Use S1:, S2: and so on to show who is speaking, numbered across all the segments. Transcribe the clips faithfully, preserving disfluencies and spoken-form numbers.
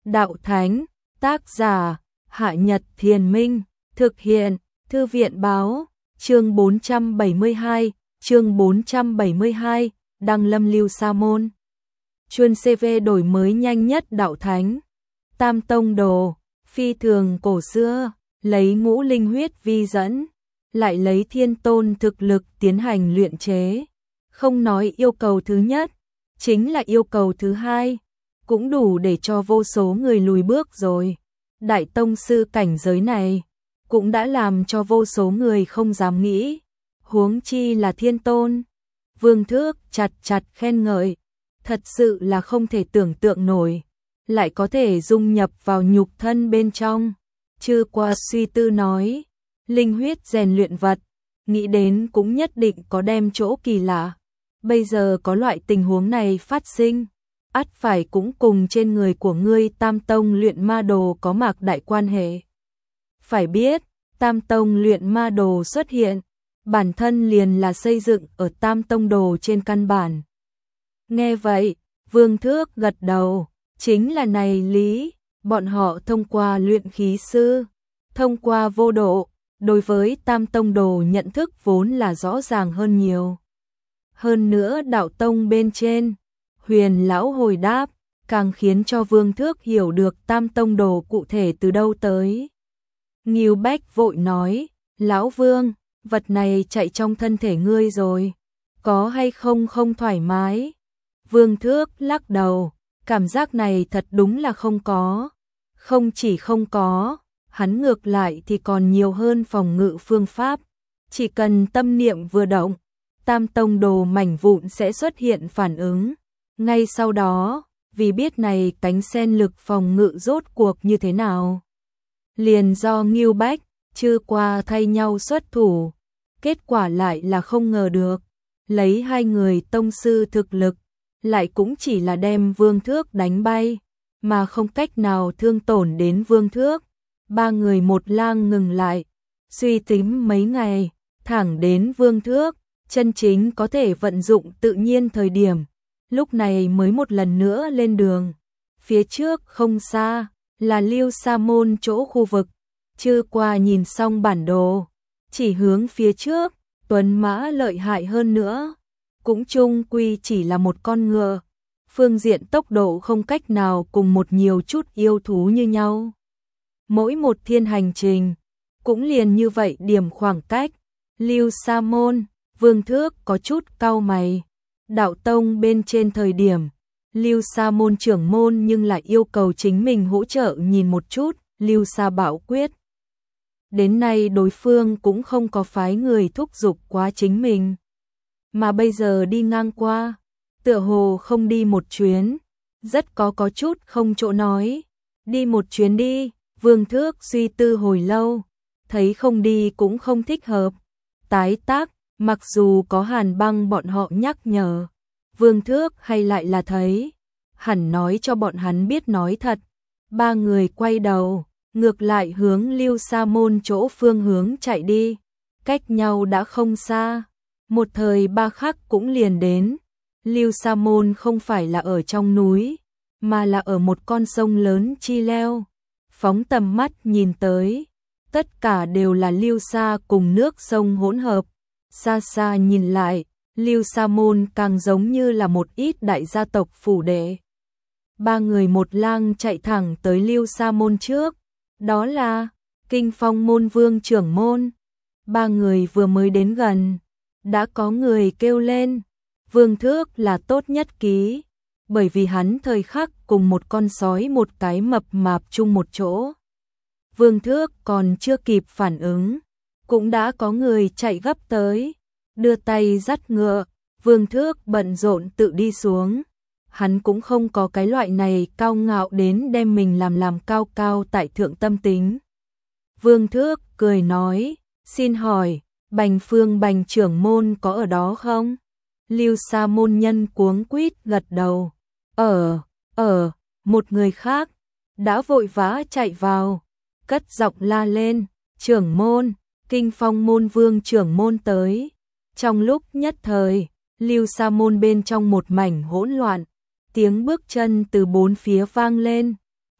S1: Đạo Thánh, tác giả, Hạ Nhật Thiền Minh, thực hiện, Thư viện Báo, chương bốn trăm bảy mươi hai, chương bốn trăm bảy mươi hai, Đăng Lâm Lưu Sa Môn. Chuyên xê vê đổi mới nhanh nhất Đạo Thánh, Tam Tông Đồ, phi thường cổ xưa, lấy ngũ linh huyết vi dẫn, lại lấy thiên tôn thực lực tiến hành luyện chế. Không nói yêu cầu thứ nhất, chính là yêu cầu thứ hai, cũng đủ để cho vô số người lùi bước rồi. Đại tông sư cảnh giới này, cũng đã làm cho vô số người không dám nghĩ, huống chi là thiên tôn. Vương Thước chặt chặt khen ngợi, thật sự là không thể tưởng tượng nổi, lại có thể dung nhập vào nhục thân bên trong. Chư qua suy tư nói, linh huyết rèn luyện vật, nghĩ đến cũng nhất định có đem chỗ kỳ lạ. Bây giờ có loại tình huống này phát sinh, ắt phải cũng cùng trên người của ngươi Tam Tông luyện ma đồ có mạc đại quan hệ. Phải biết, Tam Tông luyện ma đồ xuất hiện, bản thân liền là xây dựng ở Tam Tông đồ trên căn bản. Nghe vậy, Vương Thước gật đầu, chính là này lý, bọn họ thông qua luyện khí sư, thông qua vô độ, đối với Tam Tông đồ nhận thức vốn là rõ ràng hơn nhiều. Hơn nữa đạo tông bên trên, Huyền lão hồi đáp, càng khiến cho Vương Thước hiểu được Tam Tông đồ cụ thể từ đâu tới. Ngưu Bách vội nói, lão Vương, vật này chạy trong thân thể ngươi rồi, có hay không không thoải mái? Vương Thước lắc đầu, cảm giác này thật đúng là không có. Không chỉ không có, hắn ngược lại thì còn nhiều hơn phòng ngự phương pháp. Chỉ cần tâm niệm vừa động, Tam Tông đồ mảnh vụn sẽ xuất hiện phản ứng. Ngay sau đó, vì biết này cánh sen lực phòng ngự rốt cuộc như thế nào, liền do Ngưu Bách, Chư qua thay nhau xuất thủ. Kết quả lại là không ngờ được, lấy hai người tông sư thực lực, lại cũng chỉ là đem Vương Thước đánh bay, mà không cách nào thương tổn đến Vương Thước. Ba người một lang ngừng lại, suy tính mấy ngày, thẳng đến Vương Thước chân chính có thể vận dụng tự nhiên thời điểm, lúc này mới một lần nữa lên đường. Phía trước không xa, là Lưu Sa Môn chỗ khu vực. Chư qua nhìn xong bản đồ, chỉ hướng phía trước, tuấn mã lợi hại hơn nữa, cũng chung quy chỉ là một con ngựa. Phương diện tốc độ không cách nào cùng một nhiều chút yêu thú như nhau. Mỗi một thiên hành trình, cũng liền như vậy điểm khoảng cách. Lưu Sa Môn, Vương Thước có chút cau mày. Đạo tông bên trên thời điểm, Lưu Sa Môn trưởng môn nhưng lại yêu cầu chính mình hỗ trợ nhìn một chút Lưu Sa Bảo Quyết. Đến nay đối phương cũng không có phái người thúc giục quá chính mình. Mà bây giờ đi ngang qua, tựa hồ không đi một chuyến, rất có có chút không chỗ nói. Đi một chuyến đi, Vương Thước suy tư hồi lâu, thấy không đi cũng không thích hợp. Tái tác, mặc dù có Hàn Băng bọn họ nhắc nhở, Vương Thước hay lại là thấy, hẳn nói cho bọn hắn biết nói thật. Ba người quay đầu, ngược lại hướng Lưu Sa Môn chỗ phương hướng chạy đi, cách nhau đã không xa, một thời ba khắc cũng liền đến. Lưu Sa Môn không phải là ở trong núi, mà là ở một con sông lớn chi leo. Phóng tầm mắt nhìn tới, tất cả đều là lưu sa cùng nước sông hỗn hợp. Xa xa nhìn lại, Lưu Sa Môn càng giống như là một ít đại gia tộc phủ đệ. Ba người một lang chạy thẳng tới Lưu Sa Môn trước, đó là Kinh Phong Môn Vương trưởng môn. Ba người vừa mới đến gần, đã có người kêu lên, Vương Thước là tốt nhất ký, bởi vì hắn thời khắc cùng một con sói một cái mập mạp chung một chỗ. Vương Thước còn chưa kịp phản ứng, cũng đã có người chạy gấp tới, đưa tay dắt ngựa. Vương Thước bận rộn tự đi xuống. Hắn cũng không có cái loại này cao ngạo đến đem mình làm làm cao cao tại thượng tâm tính. Vương Thước cười nói, xin hỏi, Bành Phương Bành trưởng môn có ở đó không? Lưu Sa Môn nhân cuống quýt gật đầu. Ở, ở, một người khác, đã vội vã chạy vào, cất giọng la lên, trưởng môn, Kinh Phong Môn Vương trưởng môn tới. Trong lúc nhất thời, Lưu Sa Môn bên trong một mảnh hỗn loạn, tiếng bước chân từ bốn phía vang lên.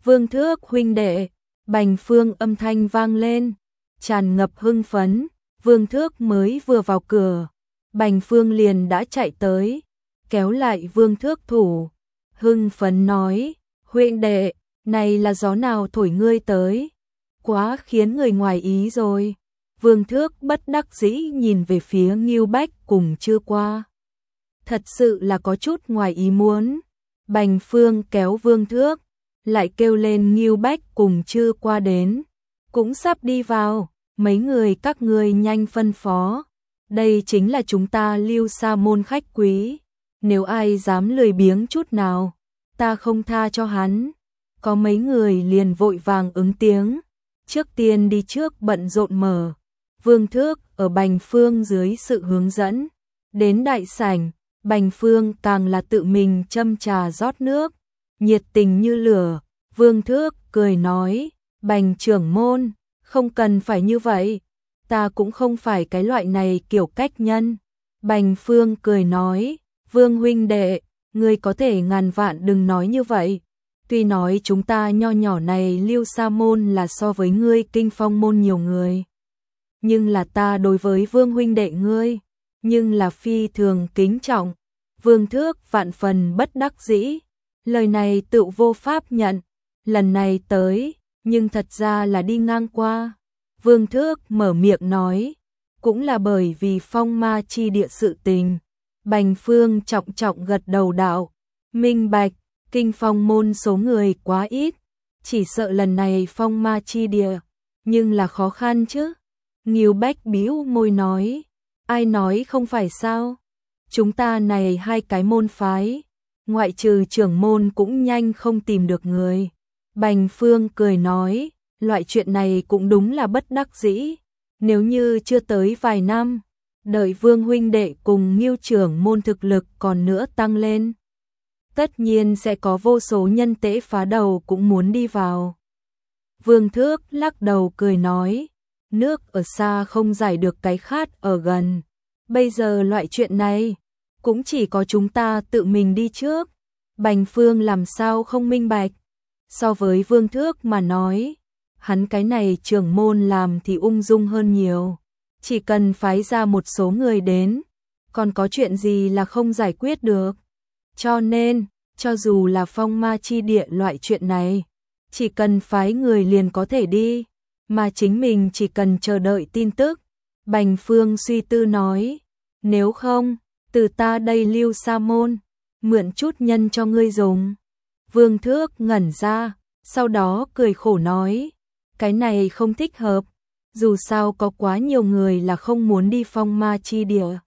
S1: Vương Thước huynh đệ, Bành Phương âm thanh vang lên, tràn ngập hưng phấn. Vương Thước mới vừa vào cửa, Bành Phương liền đã chạy tới, kéo lại Vương Thước thủ, hưng phấn nói, huynh đệ, này là gió nào thổi ngươi tới, quá khiến người ngoài ý rồi. Vương Thước bất đắc dĩ nhìn về phía Ngưu Bách cùng Trư Qua. Thật sự là có chút ngoài ý muốn. Bành Phương kéo Vương Thước, lại kêu lên Ngưu Bách cùng Trư Qua đến, cũng sắp đi vào, mấy người các ngươi nhanh phân phó. Đây chính là chúng ta Lưu Sa môn khách quý, nếu ai dám lười biếng chút nào, ta không tha cho hắn. Có mấy người liền vội vàng ứng tiếng, trước tiên đi trước bận rộn mở. Vương Thước ở Bành Phương dưới sự hướng dẫn, đến đại sảnh, Bành Phương càng là tự mình châm trà rót nước, nhiệt tình như lửa. Vương Thước cười nói, Bành trưởng môn, không cần phải như vậy, ta cũng không phải cái loại này kiểu cách nhân. Bành Phương cười nói, Vương huynh đệ, ngươi có thể ngàn vạn đừng nói như vậy. Tuy nói chúng ta nho nhỏ này Lưu Sa môn là so với ngươi Kinh Phong môn nhiều người, nhưng là ta đối với Vương huynh đệ ngươi, nhưng là phi thường kính trọng. Vương Thước vạn phần bất đắc dĩ, lời này tự vô pháp nhận, lần này tới, nhưng thật ra là đi ngang qua. Vương Thước mở miệng nói, cũng là bởi vì phong ma chi địa sự tình. Bành Phương trọng trọng gật đầu đạo, minh bạch, Kinh Phong môn số người quá ít, chỉ sợ lần này phong ma chi địa, nhưng là khó khăn chứ. Ngưu Bách bĩu môi nói, ai nói không phải sao, chúng ta này hai cái môn phái, ngoại trừ trưởng môn cũng nhanh không tìm được người. Bành Phương cười nói, loại chuyện này cũng đúng là bất đắc dĩ, nếu như chưa tới vài năm, đợi Vương huynh đệ cùng Ngưu trưởng môn thực lực còn nữa tăng lên, tất nhiên sẽ có vô số nhân tễ phá đầu cũng muốn đi vào. Vương Thước lắc đầu cười nói, nước ở xa không giải được cái khát ở gần, bây giờ loại chuyện này, cũng chỉ có chúng ta tự mình đi trước. Bành Phương làm sao không minh bạch, so với Vương Thước mà nói, hắn cái này trưởng môn làm thì ung dung hơn nhiều, chỉ cần phái ra một số người đến, còn có chuyện gì là không giải quyết được. Cho nên, cho dù là phong ma chi địa loại chuyện này, chỉ cần phái người liền có thể đi, mà chính mình chỉ cần chờ đợi tin tức. Bành Phương suy tư nói, nếu không, từ ta đây Lưu Sa môn, mượn chút nhân cho ngươi dùng. Vương Thước ngẩn ra, sau đó cười khổ nói, cái này không thích hợp, dù sao có quá nhiều người là không muốn đi phong ma chi địa.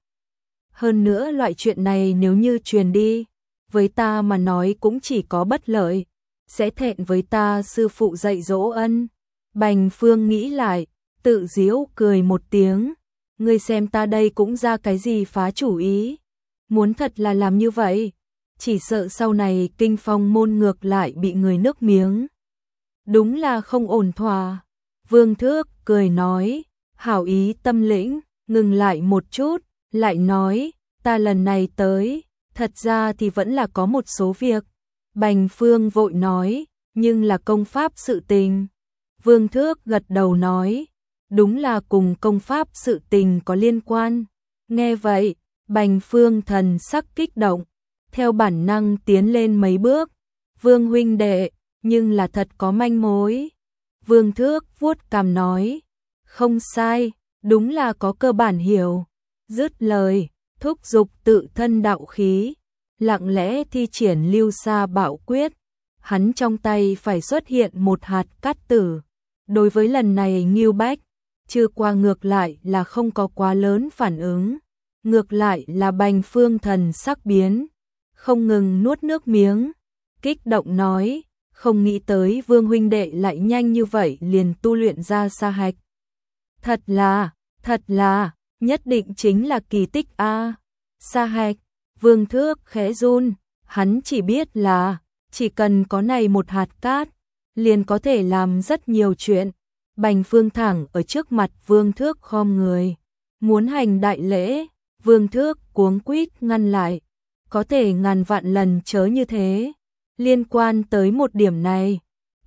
S1: Hơn nữa loại chuyện này nếu như truyền đi, với ta mà nói cũng chỉ có bất lợi, sẽ thẹn với ta sư phụ dạy dỗ ân. Bành Phương nghĩ lại, tự giễu cười một tiếng, ngươi xem ta đây cũng ra cái gì phá chủ ý, muốn thật là làm như vậy, chỉ sợ sau này Kinh Phong môn ngược lại bị người nước miếng. Đúng là không ổn thỏa. Vương Thước cười nói, hảo ý tâm lĩnh, ngừng lại một chút, lại nói, ta lần này tới, thật ra thì vẫn là có một số việc. Bành Phương vội nói, nhưng là công pháp sự tình. Vương Thước gật đầu nói, đúng là cùng công pháp sự tình có liên quan. Nghe vậy, Bành Phương thần sắc kích động, theo bản năng tiến lên mấy bước. Vương huynh đệ, nhưng là thật có manh mối. Vương Thước vuốt cằm nói, không sai, đúng là có cơ bản hiểu. Dứt lời, thúc giục tự thân đạo khí, lặng lẽ thi triển Lưu Sa Bạo Quyết. Hắn trong tay phải xuất hiện một hạt cát tử. Đối với lần này Ngưu Bách, Trư Qua ngược lại là không có quá lớn phản ứng. Ngược lại là Bành Phương thần sắc biến, không ngừng nuốt nước miếng, kích động nói, không nghĩ tới Vương huynh đệ lại nhanh như vậy liền tu luyện ra sa hạch. Thật là, thật là, nhất định chính là kỳ tích a. Sa hạch, Vương Thước khẽ run, hắn chỉ biết là, chỉ cần có này một hạt cát, liền có thể làm rất nhiều chuyện. Bành Phương thẳng ở trước mặt Vương Thước khom người, muốn hành đại lễ. Vương Thước cuống quýt ngăn lại, có thể ngàn vạn lần chớ như thế. Liên quan tới một điểm này,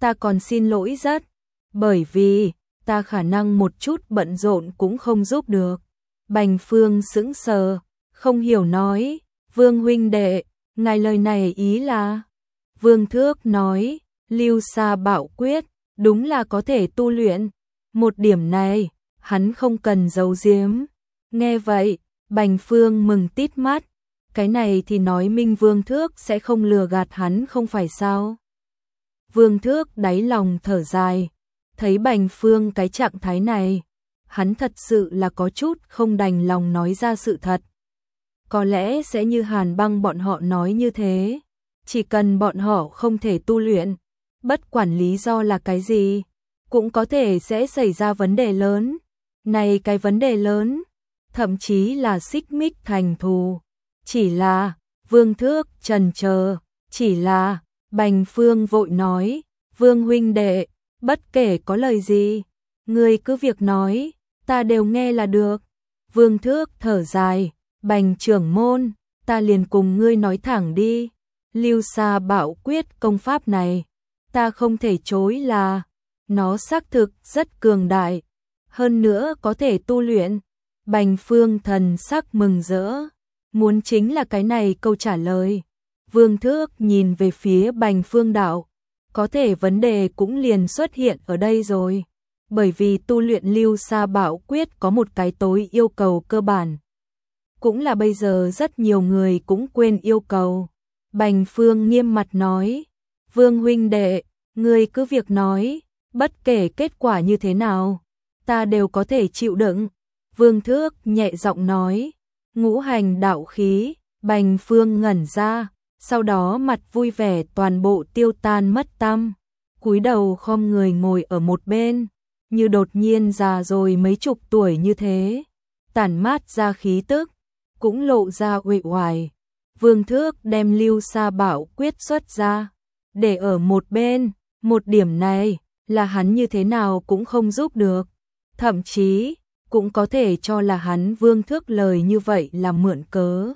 S1: ta còn xin lỗi rất, bởi vì ta khả năng một chút bận rộn cũng không giúp được. Bành Phương sững sờ, không hiểu nói, Vương huynh đệ, ngài lời này ý là? Vương Thước nói, Lưu Sa Bảo Quyết, đúng là có thể tu luyện. Một điểm này, hắn không cần giấu giếm. Nghe vậy, Bành Phương mừng tít mắt, cái này thì nói minh Vương Thước sẽ không lừa gạt hắn không phải sao? Vương Thước đáy lòng thở dài, thấy Bành Phương cái trạng thái này, hắn thật sự là có chút không đành lòng nói ra sự thật. Có lẽ sẽ như Hàn Băng bọn họ nói như thế, chỉ cần bọn họ không thể tu luyện, bất quản lý do là cái gì, cũng có thể sẽ xảy ra vấn đề lớn. Này cái vấn đề lớn, thậm chí là xích mích thành thù. Chỉ là, Vương Thước chần chờ, chỉ là, Bành Phương vội nói, Vương huynh đệ, bất kể có lời gì, ngươi cứ việc nói, ta đều nghe là được. Vương Thước thở dài, Bành trưởng môn, ta liền cùng ngươi nói thẳng đi. Lưu Sa Bảo Quyết công pháp này, ta không thể chối là, nó xác thực rất cường đại, hơn nữa có thể tu luyện. Bành Phương thần sắc mừng rỡ, muốn chính là cái này câu trả lời. Vương Thước nhìn về phía Bành Phương đạo, có thể vấn đề cũng liền xuất hiện ở đây rồi, bởi vì tu luyện Lưu Sa Bảo Quyết có một cái tối yêu cầu cơ bản, cũng là bây giờ rất nhiều người cũng quên yêu cầu. Bành Phương nghiêm mặt nói, Vương huynh đệ, ngươi cứ việc nói, bất kể kết quả như thế nào, ta đều có thể chịu đựng. Vương Thước nhẹ giọng nói, ngũ hành đạo khí. Bành Phương ngẩn ra, sau đó mặt vui vẻ toàn bộ tiêu tan mất tăm, cúi đầu khom người ngồi ở một bên, như đột nhiên già rồi mấy chục tuổi như thế, tản mát ra khí tức, cũng lộ ra uể oải. Vương Thước đem Lưu Sa Bảo Quyết xuất ra, để ở một bên, một điểm này là hắn như thế nào cũng không giúp được, thậm chí cũng có thể cho là hắn Vương Thước lời như vậy là mượn cớ,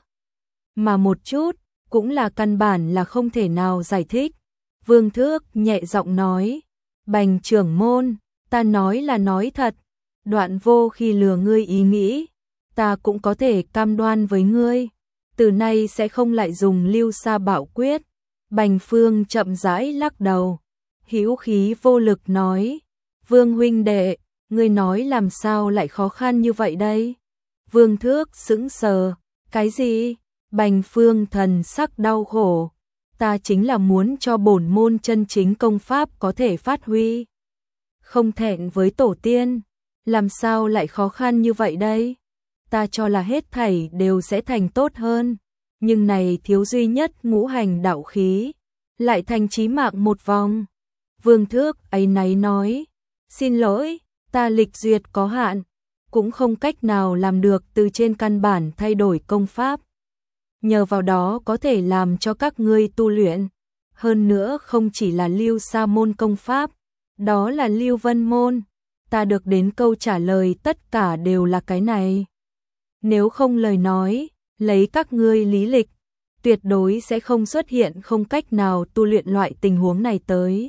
S1: mà một chút cũng là căn bản là không thể nào giải thích. Vương Thước nhẹ giọng nói, Bành trưởng môn, ta nói là nói thật, đoạn vô khi lừa ngươi ý nghĩ, ta cũng có thể cam đoan với ngươi, từ nay sẽ không lại dùng Lưu Sa Bảo Quyết. Bành Phương chậm rãi lắc đầu, hữu khí vô lực nói, Vương huynh đệ, ngươi nói làm sao lại khó khăn như vậy đây? Vương Thước sững sờ, cái gì? Bành Phương thần sắc đau khổ, ta chính là muốn cho bổn môn chân chính công pháp có thể phát huy. Không thẹn với tổ tiên, làm sao lại khó khăn như vậy đây? Ta cho là hết thảy đều sẽ thành tốt hơn, nhưng này thiếu duy nhất ngũ hành đạo khí, lại thành chí mạng một vòng. Vương Thước áy náy nói, xin lỗi, ta lịch duyệt có hạn, cũng không cách nào làm được từ trên căn bản thay đổi công pháp. Nhờ vào đó có thể làm cho các ngươi tu luyện, hơn nữa không chỉ là Lưu Sa môn công pháp, đó là Lưu Vân môn, ta được đến câu trả lời tất cả đều là cái này. Nếu không lời nói, lấy các ngươi lý lịch, tuyệt đối sẽ không xuất hiện không cách nào tu luyện loại tình huống này tới.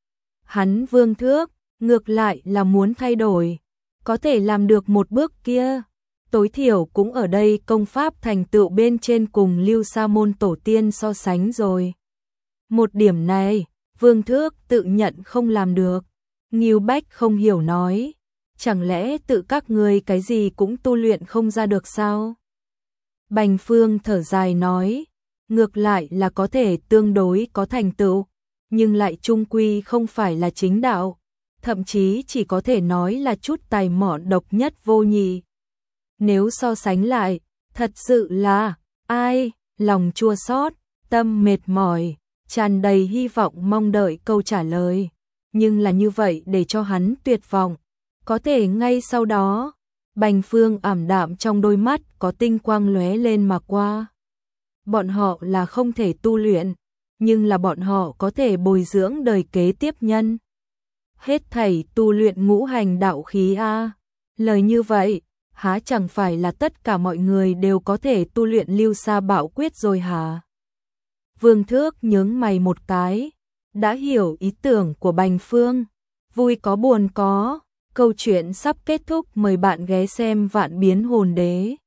S1: Hắn Vương Thước, ngược lại là muốn thay đổi, có thể làm được một bước kia, tối thiểu cũng ở đây công pháp thành tựu bên trên cùng Lưu Sa môn tổ tiên so sánh rồi. Một điểm này, Vương Thước tự nhận không làm được. Ngưu Bách không hiểu nói, chẳng lẽ tự các ngươi cái gì cũng tu luyện không ra được sao? Bành Phương thở dài nói, ngược lại là có thể tương đối có thành tựu, nhưng lại chung quy không phải là chính đạo, thậm chí chỉ có thể nói là chút tài mọn độc nhất vô nhị. Nếu so sánh lại, thật sự là, ai, lòng chua xót, tâm mệt mỏi, tràn đầy hy vọng mong đợi câu trả lời, nhưng là như vậy để cho hắn tuyệt vọng. Có thể ngay sau đó, Bành Phương ảm đạm trong đôi mắt có tinh quang lóe lên mà qua. Bọn họ là không thể tu luyện, nhưng là bọn họ có thể bồi dưỡng đời kế tiếp nhân. Hết thảy tu luyện ngũ hành đạo khí a. Lời như vậy, há chẳng phải là tất cả mọi người đều có thể tu luyện Lưu Sa Bảo Quyết rồi hả? Vương Thước nhướng mày một cái, đã hiểu ý tưởng của Bành Phương. Vui có buồn có, câu chuyện sắp kết thúc, mời bạn ghé xem Vạn Biến Hồn Đế.